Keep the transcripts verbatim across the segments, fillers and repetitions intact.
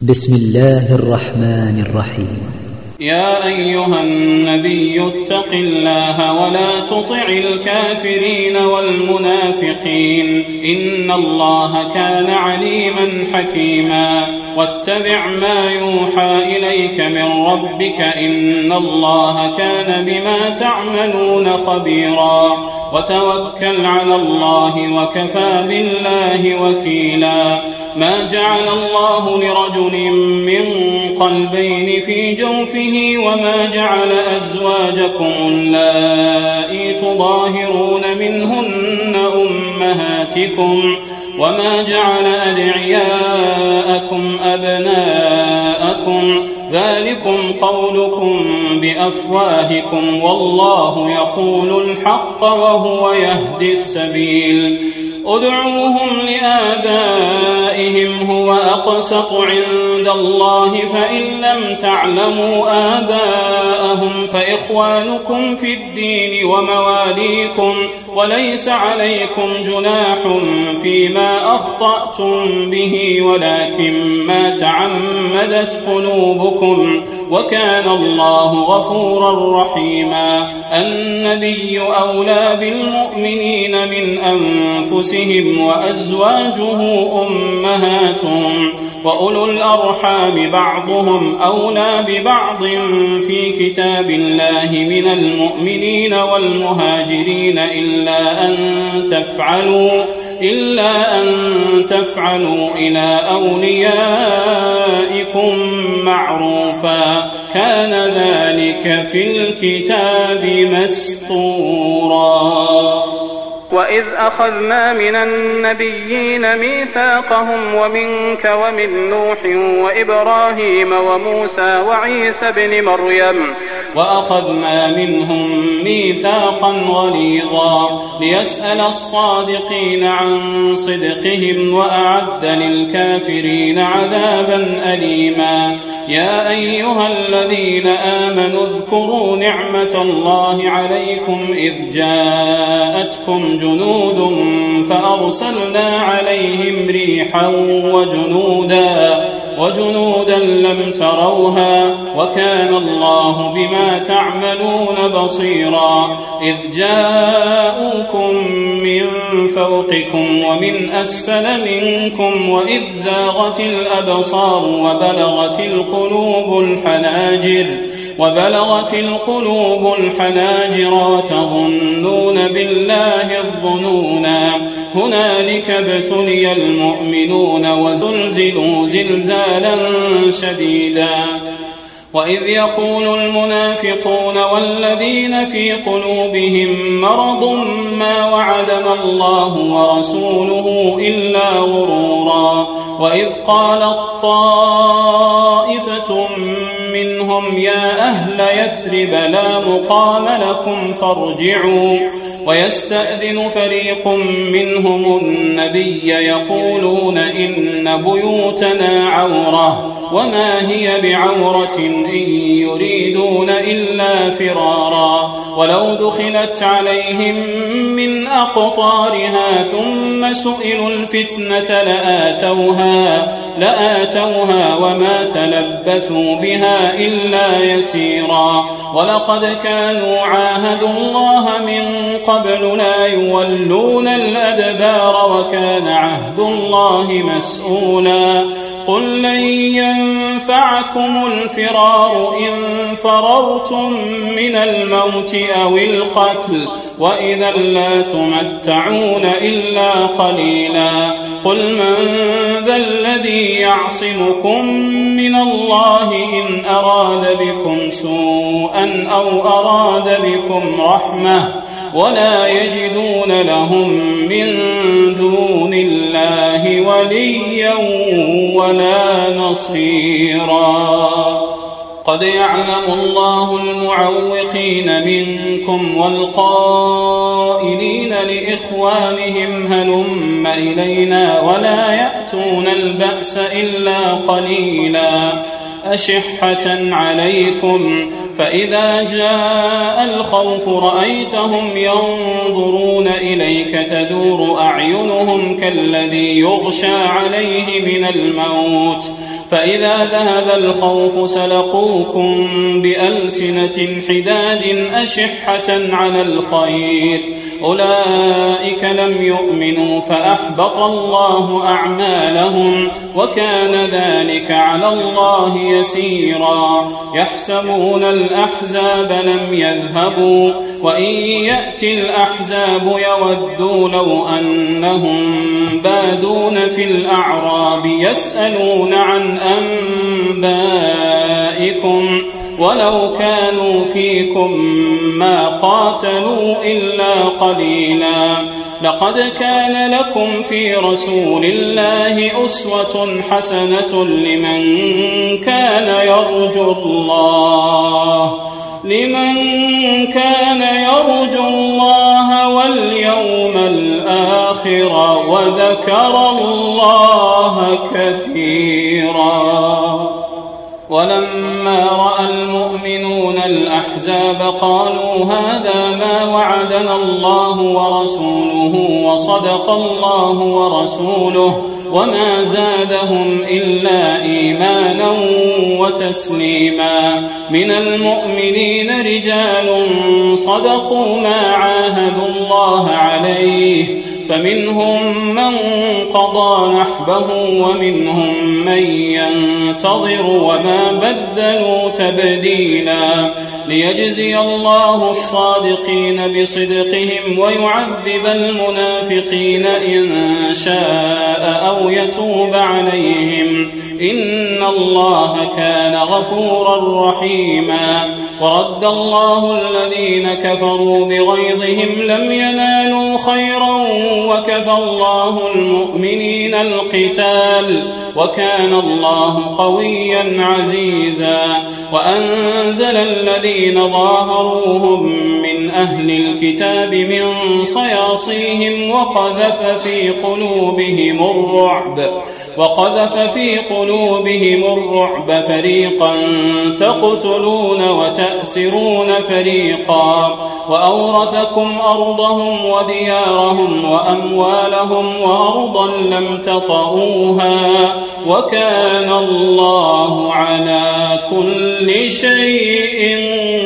بسم الله الرحمن الرحيم. يا أيها النبي اتق الله ولا تطع الكافرين والمنافقين إن الله كان عليما حكيما واتبع ما يوحى إليك من ربك إن الله كان بما تعملون خبيرا وتوكل على الله وكفى بالله وكيلا ما جعل الله لرجل من قلبين في جوفه وما جعل أزواجكم اللائي تظاهرون منهن أمهاتكم وما جعل أدعياءكم أبناءكم ذلكم قولكم بأفواهكم والله يقول الحق وهو يهدي السبيل ادعوهم لآبائهم هو أقسط عند الله فإن لم تعلموا آباءهم فإخوانكم في الدين ومواليكم وليس عليكم جناح فيما أخطأتم به ولكن ما تعمدت قلوبكم وكان الله غفورا رحيما النبي أولى بالمؤمنين من أنفسهم وأزواجه أمهاتهم وأولو الأرحام بعضهم أولى ببعض في كتاب الله من المؤمنين والمهاجرين إلا أن تفعلوا إلا أن تفعلوا إلى أوليائكم معروفا كان ذلك في الكتاب مسطورا وإذ أخذنا من النبيين ميثاقهم ومنك ومن نوح وإبراهيم وموسى وعيسى بن مريم وأخذنا منهم ميثاقا غليظا ليسأل الصادقين عن صدقهم وأعد للكافرين عذابا أليما يا أيها الذين آمنوا اذكروا نعمة الله عليكم إذ جاءتكم جنود فأرسلنا عليهم ريحا وجنودا وجنودا لم تروها وكان الله بما تعملون بصيرا إذ جاءوكم من فوقكم ومن أسفل منكم وإذ زاغت الأبصار وبلغت القلوب الحناجر وبلغت القلوب الحناجر تظنون بالله الظنونا هنالك ابتلي المؤمنون وزلزلوا زلزالا شديدا وإذ يقول المنافقون والذين في قلوبهم مرض ما وعدنا الله ورسوله إلا غرورا وإذ قالت طائفة منهم يا أهل يثرب لا مقام لكم فارجعوا ويستأذن فريق منهم النبي يقولون إن بيوتنا عورة وما هي بعورة إن يريدون إلا فرارا ولو دخلت عليهم من أقطارها ثم سئلوا الفتنة لآتوها, لآتوها وما تلبثوا بها إلا يسيرا ولقد كانوا عاهدوا الله من قبل لا يولون الأدبار وكان عهد الله مسؤولا قل لن ينفعكم الفرار إن فررتم من الموت أو القتل وإذا لا تمتعون إلا قليلا قل من ذا الذي يعصمكم من الله إن أراد بكم سوءا أو أراد بكم رحمة ولا يجدون لهم من دون الله وليا ولا نصيرا قد يعلم الله المعوقين منكم والقائلين لإخوانهم هلم إلينا ولا يأتون البأس إلا قليلا أشحة عليكم فإذا جاء الخوف رأيتهم ينظرون إليك تدور أعينهم كالذي يغشى عليه من الموت فإذا ذهب الخوف سلقوكم بألسنة حداد أشحة على الخير أولئك لم يؤمنوا فأحبط الله أعمالهم وكان ذلك على الله يسيرا يحسبون الأحزاب لم يذهبوا وإن يأتي الأحزاب يودوا لو أنهم بادون في الأعراب يسألون عن أنبائكم ولو كانوا فيكم ما قاتلوا إلا قليلا لقد كان لكم في رسول الله أسوة حسنة لمن كان يرجو الله لمن كان يرجو الله واليوم الآخر وذكر الله كثيرا ولما رأى المؤمنون الأحزاب قالوا هذا ما وعدنا الله ورسوله وصدق الله ورسوله وما زادهم إلا إيمانا وتسليما من المؤمنين رجال صدقوا ما عاهدوا الله عليه فمنهم من قضى نحبه ومنهم من ينتظر وما بدلوا تبديلا ليجزي الله الصادقين بصدقهم ويعذب المنافقين إن شاء أو يتوب عليهم إن الله كان غفورا رحيما ورد الله الذين كفروا بغيظهم لم ينالوا خيرا وكفى الله المؤمنين القتال وكان الله قويا عزيزا وأنزل الذين ظاهروهم من أهل الكتاب من صياصيهم وقذف في قلوبهم الرعب وقذف في قلوبهم الرعب فريقا تقتلون وتأسرون فريقا وأورثكم أرضهم وديارهم وأموالهم وأرضا لم تطئوها وكان الله على كل شيء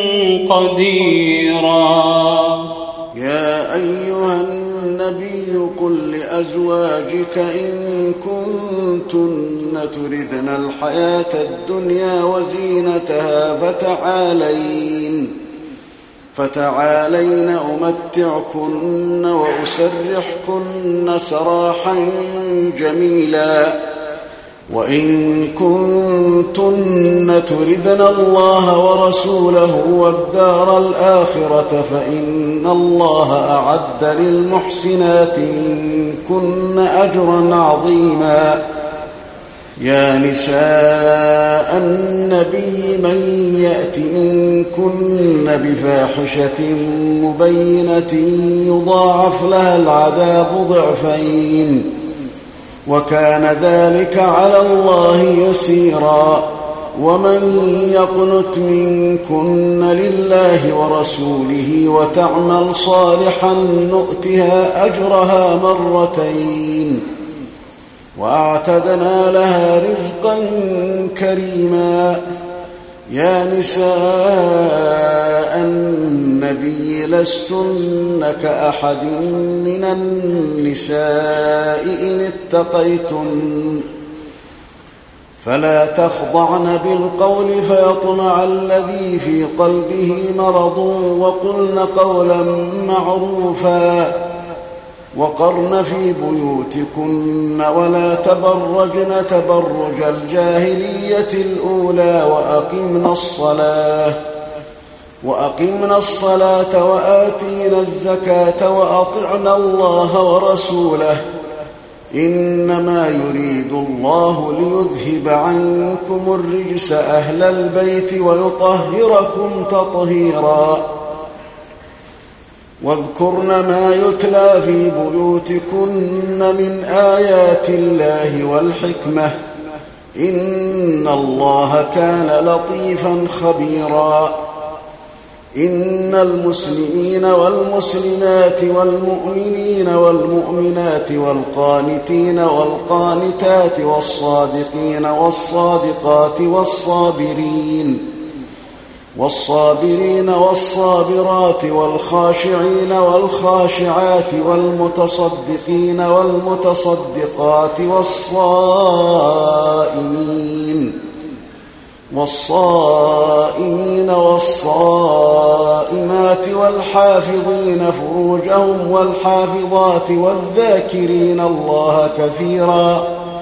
قديرا. يا أيها النبي قل لأزواجك إن كنتن تردن الحياة الدنيا وزينتها فتعالين فتعالين أمتعكن وأسرحكن سراحا جميلا وإن كنتن تردن الله ورسوله والدار الآخرة فإن الله أعد للمحسنات منكن أجرا عظيما. يا نساء النبي من يأت منكن بفاحشة مبينة يضاعف لها العذاب ضعفين وكان ذلك على الله يسيرا. ومن يقنت منكن لله ورسوله وتعمل صالحا نؤتها أجرها مرتين وأعتدنا لها رزقا كريما. يا نساء النبي لستن كأحد من النساء إن اتقيتن فلا تخضعن بالقول فيطمع الذي في قلبه مرض وقلن قولا معروفا وقرن في بيوتكن ولا تبرجن تبرج الجاهلية الأولى وأقمنا الصلاة وأقمنا الصلاة وآتينا الزكاة وأطعنا الله ورسوله إنما يريد الله ليذهب عنكم الرجس أهل البيت ويطهركم تطهيرا. واذكرن ما يتلى في بيوتكن من آيات الله والحكمة إن الله كان لطيفا خبيرا. إن المسلمين والمسلمات والمؤمنين والمؤمنات والقانتين والقانتات والصادقين والصادقات والصابرين والصابرين والصابرات والخاشعين والخاشعات والمتصدقين والمتصدقات والصائمين والصائمين والصائمات والحافظين فروجهم والحافظات والذاكرين الله كثيرا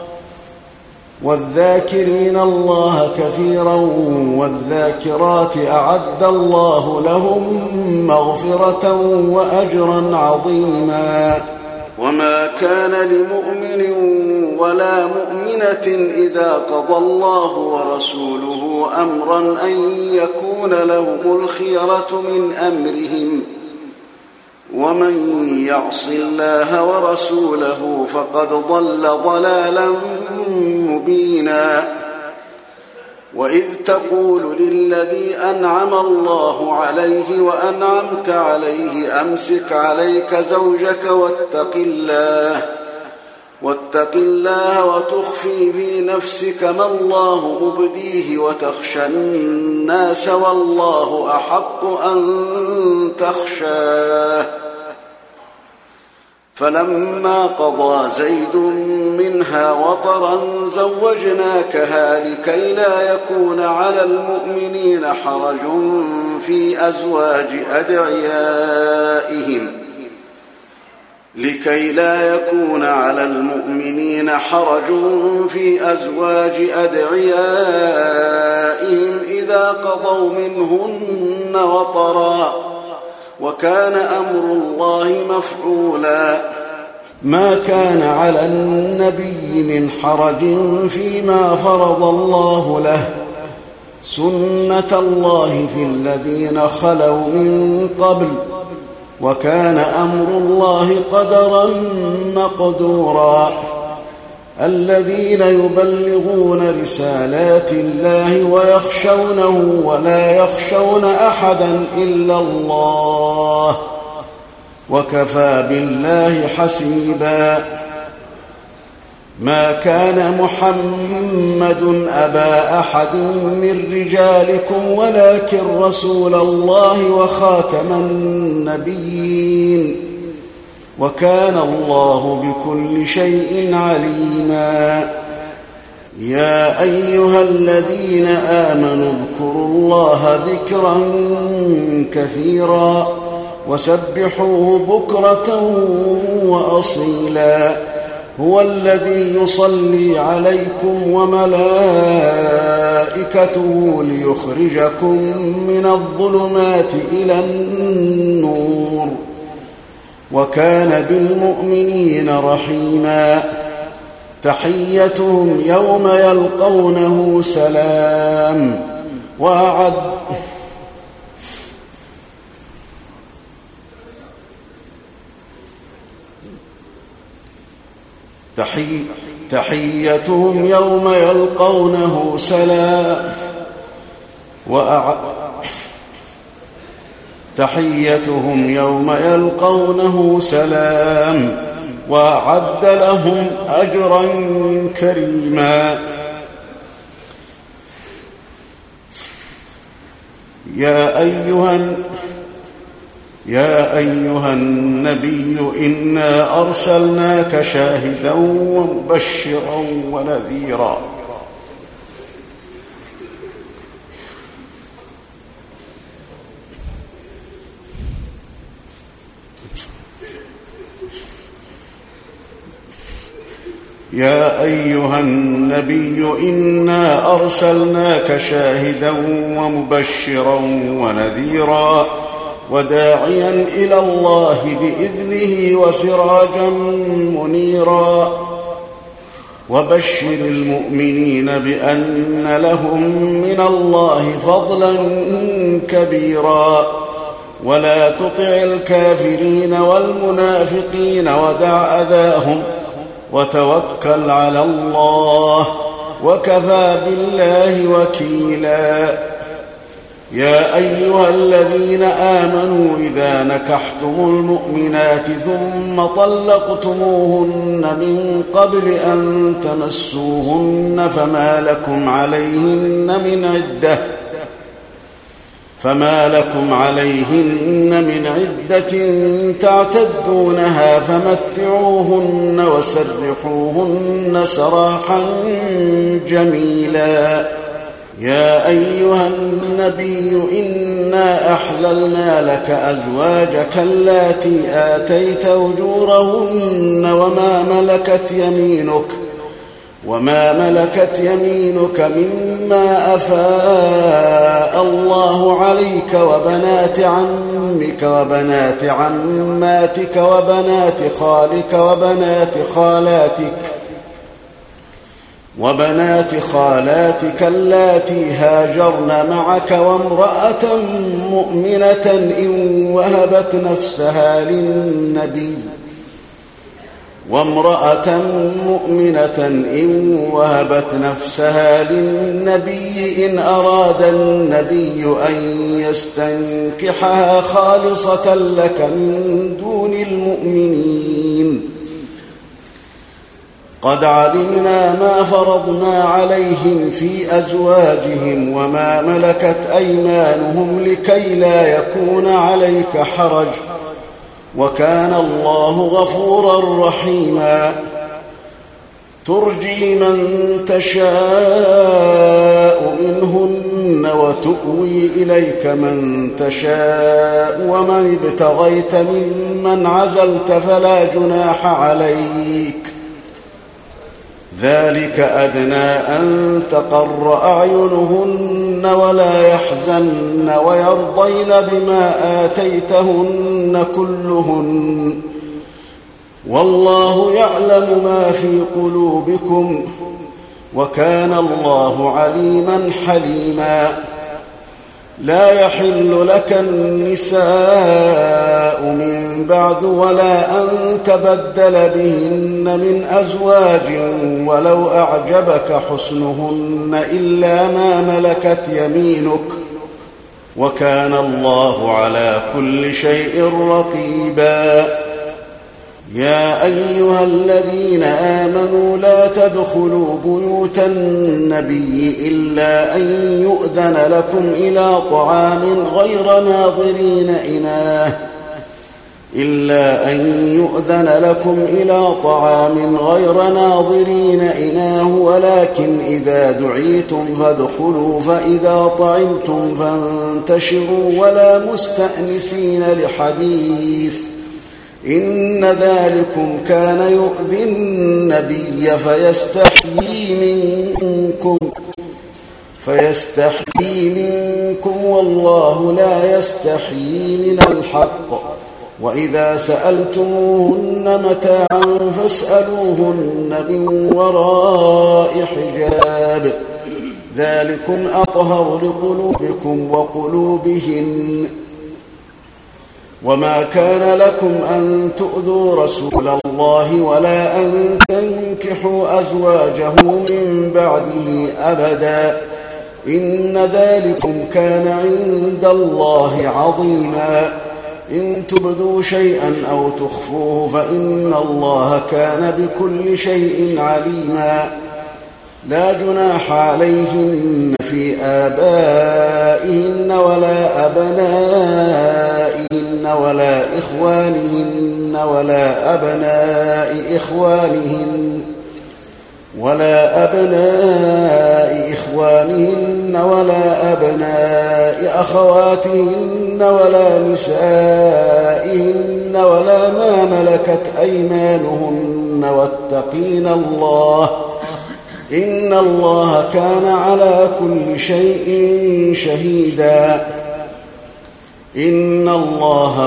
والذاكرين الله كثيرا والذاكرات أعد الله لهم مغفرة وأجرا عظيما. وما كان لمؤمن ولا مؤمنة إذا قضى الله ورسوله أمرا أن يكون لهم الخيرة من أمرهم ومن يعص الله ورسوله فقد ضل ضلالا مبينا. وإذ تقول للذي أنعم الله عليه وأنعمت عليه أمسك عليك زوجك واتق الله واتق الله وتخفي في نفسك ما الله مبديه وتخشى الناس والله أحق أن تخشاه. فلما قضى زيد منها وطرا زوجناكها لكي لا يكون على المؤمنين حرج في أزواج أدعيائهم لكي لا يكون على المؤمنين حرج في أزواج أدعيائهم إذا قضوا منهن وطرا وكان أمر الله مفعولا. ما كان على النبي من حرج فيما فرض الله له سنة الله في الذين خلوا من قبل وكان أمر الله قدرا مقدورا. الذين يبلغون رسالات الله ويخشونه ولا يخشون أحدا إلا الله وكفى بالله حسيبا. ما كان محمد أبا أحد من رجالكم ولكن رسول الله وخاتم النبيين وكان الله بكل شيء عليما. يا أيها الذين آمنوا اذكروا الله ذكرا كثيرا وسبحوه بكرة وأصيلا. هو الذي يصلي عليكم وملائكته ليخرجكم من الظلمات إلى النور وكان بالمؤمنين رحيما. تحيتهم يوم يلقونه سلام وأعد تحي... تحيتهم يوم يلقونه سلام وأعد تحيتهم يوم يلقونه سلام وأعد لهم أجرا كريما. يا أيها يا أيها النبي إنا أرسلناك شاهدا ومبشرا ونذيرا. يا أيها النبي إنا أرسلناك شاهدا ومبشرا ونذيرا وداعيا إلى الله بإذنه وسراجا منيرا. وبشر المؤمنين بأن لهم من الله فضلا كبيرا ولا تطع الكافرين والمنافقين ودع أذاهم وتوكل على الله وكفى بالله وكيلا. يا أيها الذين آمنوا إذا نكحتم المؤمنات ثم طلقتموهن من قبل أن تمسوهن فما لكم عليهن من عدة فما لكم عليهن من عدة تعتدونها فمتعوهن وسرحوهن سراحا جميلا. يا أيها النبي إنا أحللنا لك أزواجك اللاتي آتيت أجورهن وما ملكت يمينك وما ملكت يمينك مما أفاء الله عليك وبنات عمك وبنات عماتك وبنات خالك وبنات خالاتك وبنات خالاتك اللاتي هاجرن معك وامرأة مؤمنة إن وهبت نفسها للنبي وامرأة مؤمنة إن وهبت نفسها للنبي إن أراد النبي أن يستنكحها خالصة لك من دون المؤمنين. قد علمنا ما فرضنا عليهم في أزواجهم وما ملكت أيمانهم لكي لا يكون عليك حرج وكان الله غفورا رحيما. ترجي من تشاء منهن وتؤوي إليك من تشاء ومن ابتغيت ممن عزلت فلا جناح عليك ذلك أدنى أن تقر أعينهن ولا يحزن ويرضين بما آتيتهن كلهن والله يعلم ما في قلوبكم وكان الله عليما حليما. لا يحل لك النساء من بعد ولا أن تبدل بهن من أزواج ولو أعجبك حسنهن إلا ما ملكت يمينك وكان الله على كل شيء رقيبا. يا أيها الذين آمنوا لا تدخلوا بيوت النبي إلا أن يؤذن لكم إلى طعام غير ناظرين إناه إلا أن يؤذن لكم إلى طعام غير ناظرين إناه ولكن إذا دعيتم فادخلوا فإذا طعمتم فانتشروا ولا مستأنسين لحديث إن ذلكم كان يؤذي النبي فيستحيي منكم فيستحيي منكم والله لا يستحيي من الحق. وإذا سألتموهن متاعا فاسألوهن من وراء حجاب ذلكم أطهر لقلوبكم وقلوبهن. وما كان لكم أن تؤذوا رسول الله ولا أن تنكحوا أزواجه من بعده أبدا إن ذلكم كان عند الله عظيما. إن تبدوا شيئا أو تخفوه فإن الله كان بكل شيء عليما. لا جناح عليهن في آبائهن ولا أبنائهن ولا إخوانهن ولا أبناء إخوانهن ولا أبناء إخوانهن ولا أبناء أخواتهن ولا نسائهن ولا ما ملكت أيمانهن واتقين الله إن الله كان على كل شيء شهيدا. إن الله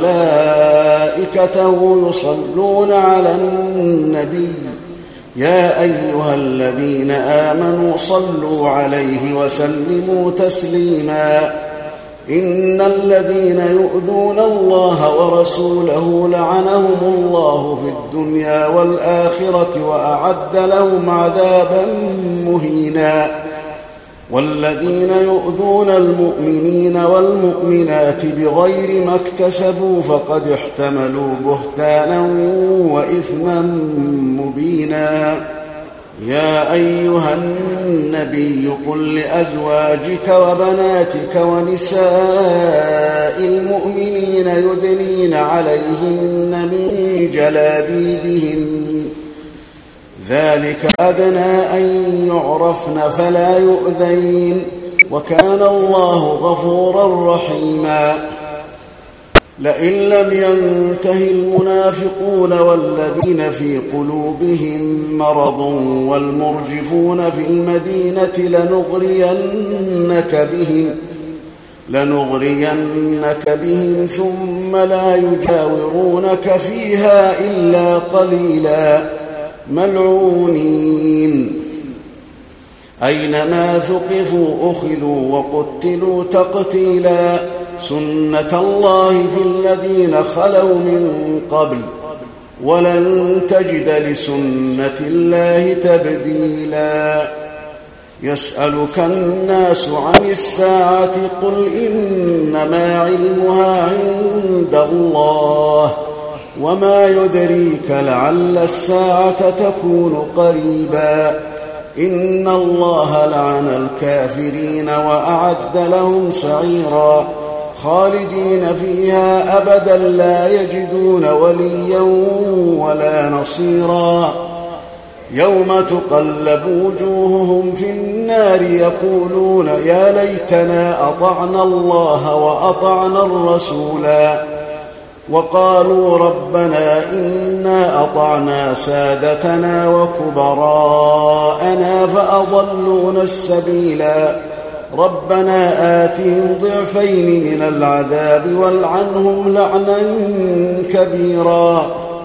وملائكته يصلون على النبي يا أيها الذين آمنوا صلوا عليه وسلموا تسليما. إن الذين يؤذون الله ورسوله لعنهم الله في الدنيا والآخرة وأعد لهم عذابا مهينا. والذين يؤذون المؤمنين والمؤمنات بغير ما اكتسبوا فقد احتملوا بهتانا وإثما مبينا. يا أيها النبي قل لأزواجك وبناتك ونساء المؤمنين يدنين عليهن من جلابيبهن ذلك أدنى أن يعرفن فلا يؤذين وكان الله غفورا رحيما. لئن لم ينته المنافقون والذين في قلوبهم مرض والمرجفون في المدينة لنغرينك بهم لنغرينك بهم ثم لا يجاورونك فيها إلا قليلا ملعونين أينما ثقفوا أخذوا وقتلوا تقتيلا سنة الله في الذين خلوا من قبل ولن تجد لسنة الله تبديلا. يسألك الناس عن الساعة قل إنما علمها عند الله وما يدريك لعل الساعة تكون قريبا. إن الله لعن الكافرين وأعد لهم سعيرا خالدين فيها أبدا لا يجدون وليا ولا نصيرا. يوم تقلب وجوههم في النار يقولون يا ليتنا أطعنا الله وأطعنا الرسولا وقالوا ربنا إنا أطعنا سادتنا وكبراءنا فأضلونا السبيلا ربنا آتهم ضعفين من العذاب والعنهم لعنا كبيرا.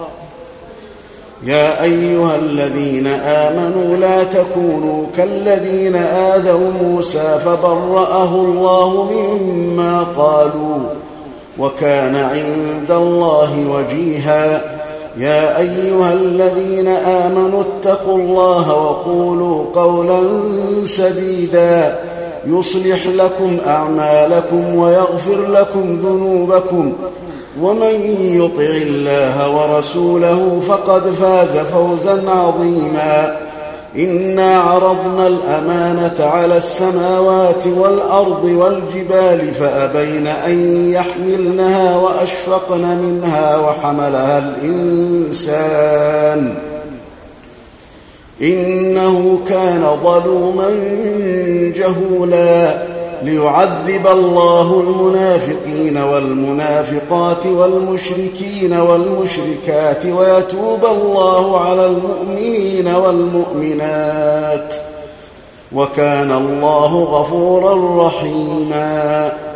يا أيها الذين آمنوا لا تكونوا كالذين آذوا موسى فبرأه الله مما قالوا وكان عند الله وجيها. يا أيها الذين آمنوا اتقوا الله وقولوا قولا سديدا يصلح لكم أعمالكم ويغفر لكم ذنوبكم ومن يطع الله ورسوله فقد فاز فوزا عظيما. إنا عرضنا الأمانة على السماوات والأرض والجبال فأبين أن يحملنها وأشفقن منها وحملها الإنسان إنه كان ظلوما جهولا. ليعذب الله المنافقين والمنافقات والمشركين والمشركات ويتوب الله على المؤمنين والمؤمنات وكان الله غفورا رحيما.